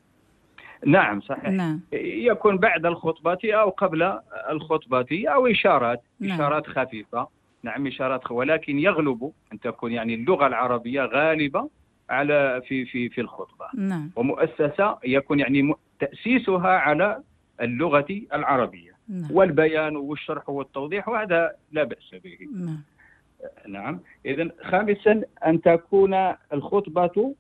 H: نعم صحيح.
A: نعم.
H: يكون بعد الخطبة أو قبل الخطبة أو إشارات نعم. إشارات خفيفة نعم إشارات خ... ولكن يغلب أن تكون يعني اللغة العربية غالبة على في في في الخطبة
A: نعم.
H: ومؤسسة يكون يعني تأسيسها على اللغة العربية
A: نعم.
H: والبيان والشرح والتوضيح وهذا لا بأس به
A: نعم.
H: نعم. إذن خامسا أن تكون الخطبة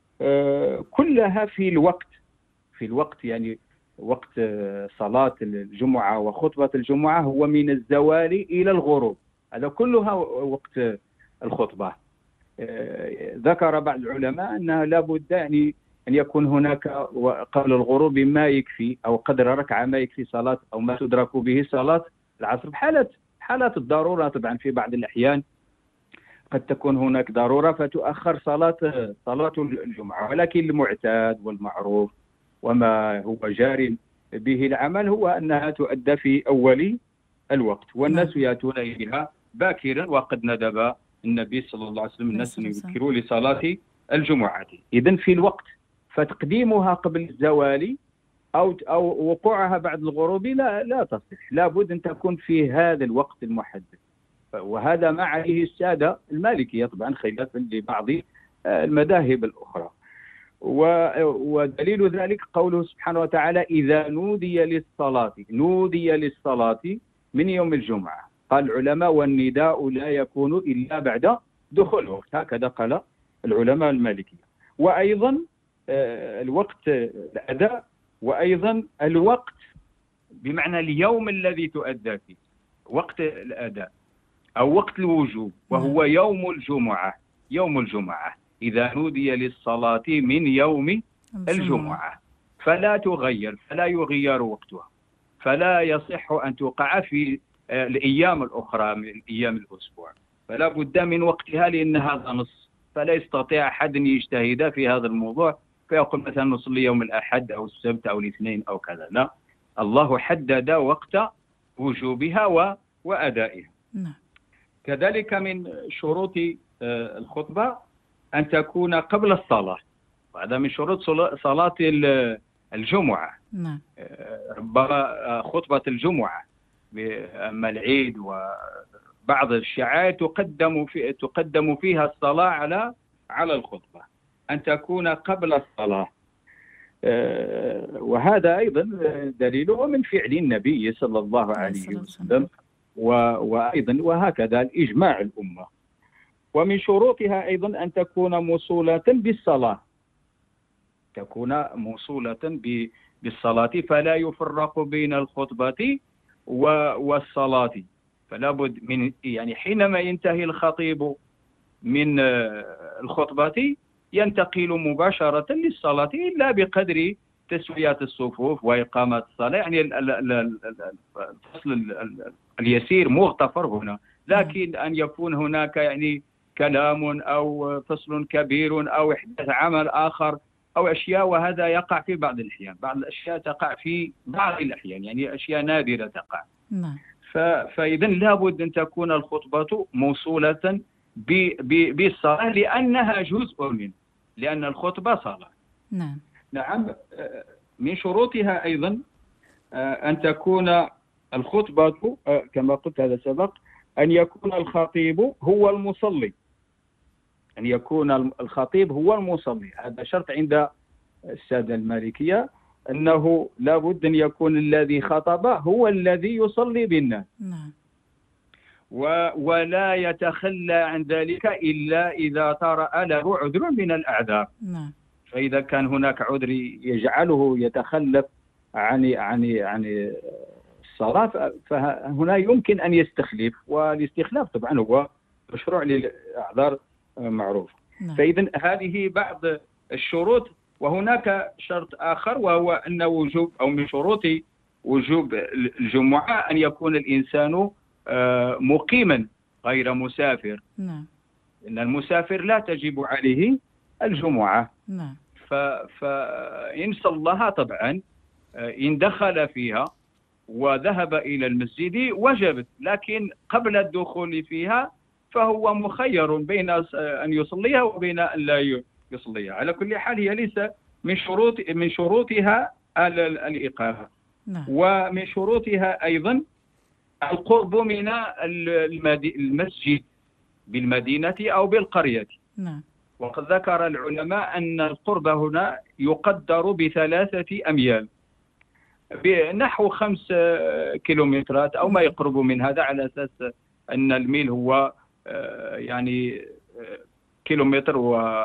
H: كلها في الوقت في الوقت يعني وقت صلاة الجمعة وخطبة الجمعة هو من الزوال إلى الغروب، هذا كلها وقت الخطبة. ذكر بعض العلماء أنها لابد يعني أن يكون هناك قبل الغروب ما يكفي أو قدر ركعة ما يكفي صلاة أو ما تدرك به صلاة العصر بحالة حالات الضرورة. طبعا في بعض الأحيان قد تكون هناك ضرورة فتؤخر صلاة صلاة الجمعة، ولكن المعتاد والمعروف وما هو جار به العمل هو أنها تؤدى في أول الوقت، والناس يأتون إليها باكرا وقد ندب النبي صلى الله عليه وسلم الناس يذكروا لصلاة الجمعة. إذن في الوقت، فتقديمها قبل الزوال أو أو وقوعها بعد الغروب لا لا تصح، لابد أن تكون في هذا الوقت المحدد، وهذا ما عليه السادة المالكية طبعا خلافا لبعض المذاهب الأخرى. ودليل ذلك قوله سبحانه وتعالى إذا نودي للصلاة نودي للصلاة من يوم الجمعة. قال العلماء والنداء لا يكون إلا بعد دخول الوقت، هكذا قال العلماء المالكية. وأيضا الوقت الأداء، وأيضا الوقت بمعنى اليوم الذي تؤدى فيه، وقت الأداء أو وقت الوجوب، وهو يوم الجمعة. يوم الجمعة إذا نودي للصلاة من يوم الجمعة فلا تغير، فلا يغير وقتها، فلا يصح أن توقع في الأيام الأخرى من أيام الأسبوع، فلا بد من وقتها، لأن هذا نص، فلا يستطيع أحد أن يجتهد في هذا الموضوع فيقول مثلا نصلي يوم الأحد أو السبت أو الاثنين أو كذا. لا، الله حدد وقت وجوبها وأدائها.
A: نعم.
H: كذلك من شروط الخطبة أن تكون قبل الصلاة، وهذا من شروط صلاة الجمعة.
A: نعم.
H: ربما خطبة الجمعة، أما العيد وبعض الشعائر تقدم في تقدم فيها الصلاة على على الخطبة، أن تكون قبل الصلاة. وهذا أيضا دليله من فعل النبي صلى الله عليه وسلم، وأيضا وهكذا الإجماع الأمة. ومن شروطها أيضا أن تكون موصولة بالصلاة، تكون موصولة بالصلاة، فلا يفرق بين الخطبة والصلاة. فلا بد من يعني حينما ينتهي الخطيب من الخطبة ينتقل مباشرة للصلاة، إلا بقدر تسوية الصفوف وإقامة الصلاة، يعني الفصل اليسير مغتفر هنا، لكن أن يكون هناك يعني كلام أو فصل كبير أو إحداث عمل آخر أو أشياء، وهذا يقع في بعض الأحيان، بعض الأشياء تقع في بعض الأحيان، يعني أشياء نادرة تقع.
A: نعم.
H: فإذا لابد أن تكون الخطبة موصولة بالصلاة، لأنها جزء منه، لأن الخطبة صلاة.
A: نعم.
H: نعم. من شروطها أيضا أن تكون الخطبة كما قلت هذا سبق، أن يكون الخطيب هو المصلي، أن يكون الخطيب هو المصلي. هذا شرط عند السادة المالكية، أنه لابد أن يكون الذي خطب هو الذي يصلي بالناس.
A: نعم.
H: ولا يتخلى عن ذلك إلا إذا طرأ له عذر من الأعذار.
A: نعم.
H: فإذا كان هناك عذر يجعله يتخلف عن عن عن الصلاة فهنا يمكن أن يستخلف، والاستخلاف طبعا هو مشروع للأعذار معروف.
A: نعم.
H: فإذا هذه بعض الشروط. وهناك شرط آخر، وهو أن وجوب أو من شروط وجوب الجمعة أن يكون الإنسان مقيما غير مسافر.
A: نعم.
H: إن المسافر لا تجب عليه الجمعة.
A: نعم.
H: فإن صلىها طبعا إن دخل فيها وذهب إلى المسجد وجبت، لكن قبل الدخول فيها فهو مخير بين أن يصليها وبين أن لا يصليها. على كل حال هي ليس من شروط من شروطها الإقامة.
A: نعم.
H: ومن شروطها أيضا القرب من المسجد بالمدينة أو بالقرية.
A: نعم.
H: وقد ذكر العلماء أن القرب هنا يقدر بثلاثة أميال، بنحو خمس كيلومترات أو ما يقرب من هذا، على أساس أن الميل هو يعني كيلومتر و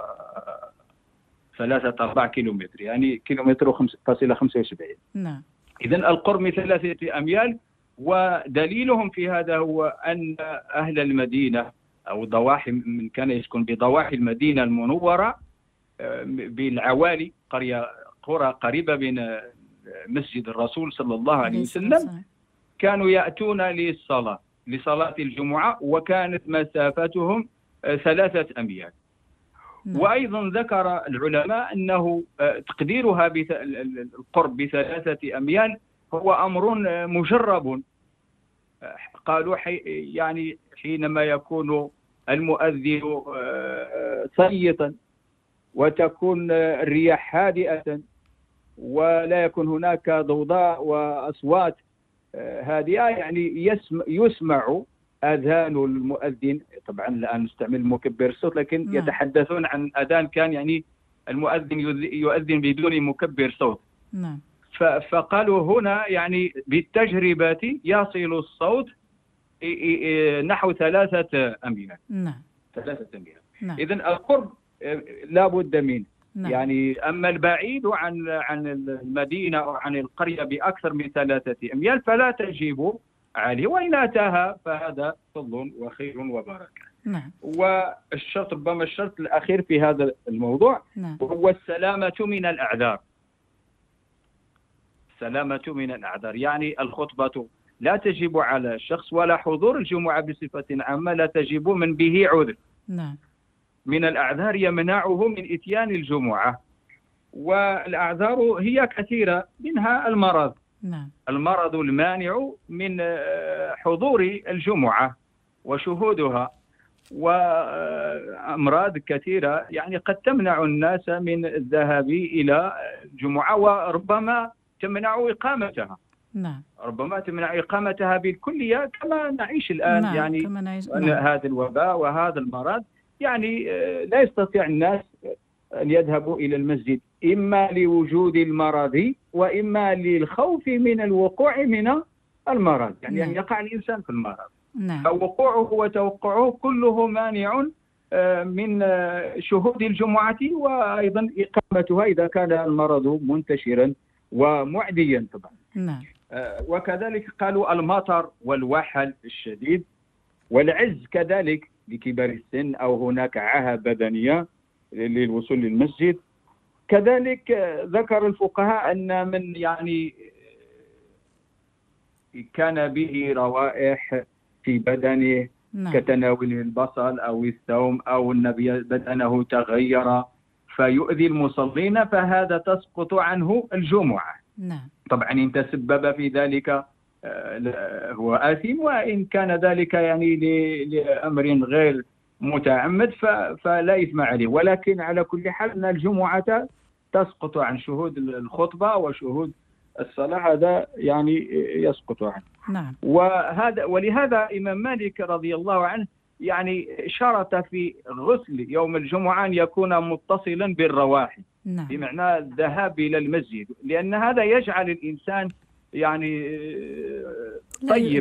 H: ثلاثة أربع كيلومتر، يعني كيلومتر وخمسة فاصلة خمسة وسبعين.
A: نعم.
H: إذن القرب من ثلاثة أميال. ودليلهم في هذا هو أن أهل المدينة أو ضواحي، من كان يسكن بضواحي المدينة المنورة بالعوالي، قرية قرى قريبة من مسجد الرسول صلى الله عليه وسلم، كانوا يأتون للصلاة لصلاة الجمعة، وكانت مسافتهم ثلاثة أميال. وأيضا ذكر العلماء أنه تقديرها القرب بثلاثة أميال هو أمر مجرب. قالوا حي يعني حينما يكون المؤذن صيتا وتكون الرياح هادئة ولا يكون هناك ضوضاء وأصوات هادئة، يعني يسمع, يسمع أذان المؤذن. طبعا الآن نستعمل مكبر الصوت، لكن
A: نعم.
H: يتحدثون عن أذان كان يعني المؤذن يؤذن بدون مكبر صوت.
A: نعم.
H: فقالوا هنا يعني بالتجربة يصل الصوت نحو ثلاثة أميال.
A: نعم.
H: ثلاثة أميال.
A: نعم.
H: إذن القرب لا بد منه.
A: نعم.
H: يعني أما البعيد عن عن المدينة أو عن القرية بأكثر من ثلاثة أميال فلا تجيب عليه، وإن أتاها فهذا فضل وخير وبركة.
A: نعم.
H: والشرط ربما الشرط الأخير في هذا الموضوع
A: نعم.
H: هو السلامة من الأعذار. السلامة من الأعذار يعني الخطبة لا تجب على الشخص ولا حضور الجمعة بصفة عامة لا تجب من به عذر.
A: نعم.
H: من الأعذار يمنعه من إتيان الجمعة، والأعذار هي كثيرة منها المرض.
A: نعم.
H: المرض المانع من حضور الجمعة وشهودها، وأمراض كثيرة يعني قد تمنع الناس من الذهاب إلى الجمعة وربما تمنع إقامتها.
A: نعم.
H: ربما تمنع إقامتها بالكلية كما نعيش الآن.
A: نعم.
H: يعني
A: كما نعيش.
H: نعم.
A: نعم.
H: هذا الوباء وهذا المرض يعني لا يستطيع الناس أن يذهبوا إلى المسجد إما لوجود المرض وإما للخوف من الوقوع من المرض، يعني
A: نعم.
H: أن يقع الإنسان في المرض.
A: نعم.
H: فوقوعه وتوقعه كله مانع من شهود الجمعة وأيضا إقامتها إذا كان المرض منتشرا ومعديا طبعا.
A: نعم.
H: وكذلك قالوا المطر والوحل الشديد والعز كذلك لكبار السن أو هناك عاهة بدنية للوصول للمسجد. كذلك ذكر الفقهاء أن من يعني كان به روائح في بدنه
A: نعم.
H: كتناول البصل أو الثوم أو النبي بدنه تغير فيؤذي المصلين فهذا تسقط عنه الجمعة.
A: نعم.
H: طبعا إن تسبب في ذلك هو آثم، وإن كان ذلك يعني لأمر غير متعمد فلا إثم عليه، ولكن على كل حال أن الجمعة تسقط عن شهود الخطبة وشهود الصلاة، هذا يعني يسقط عنه.
A: نعم.
H: وهذا ولهذا إمام مالك رضي الله عنه يعني شرط في غسل يوم الجمعة أن يكون متصلا بالرواحل.
A: نعم.
H: بمعنى الذهاب إلى المسجد، لأن هذا يجعل الإنسان يعني طيب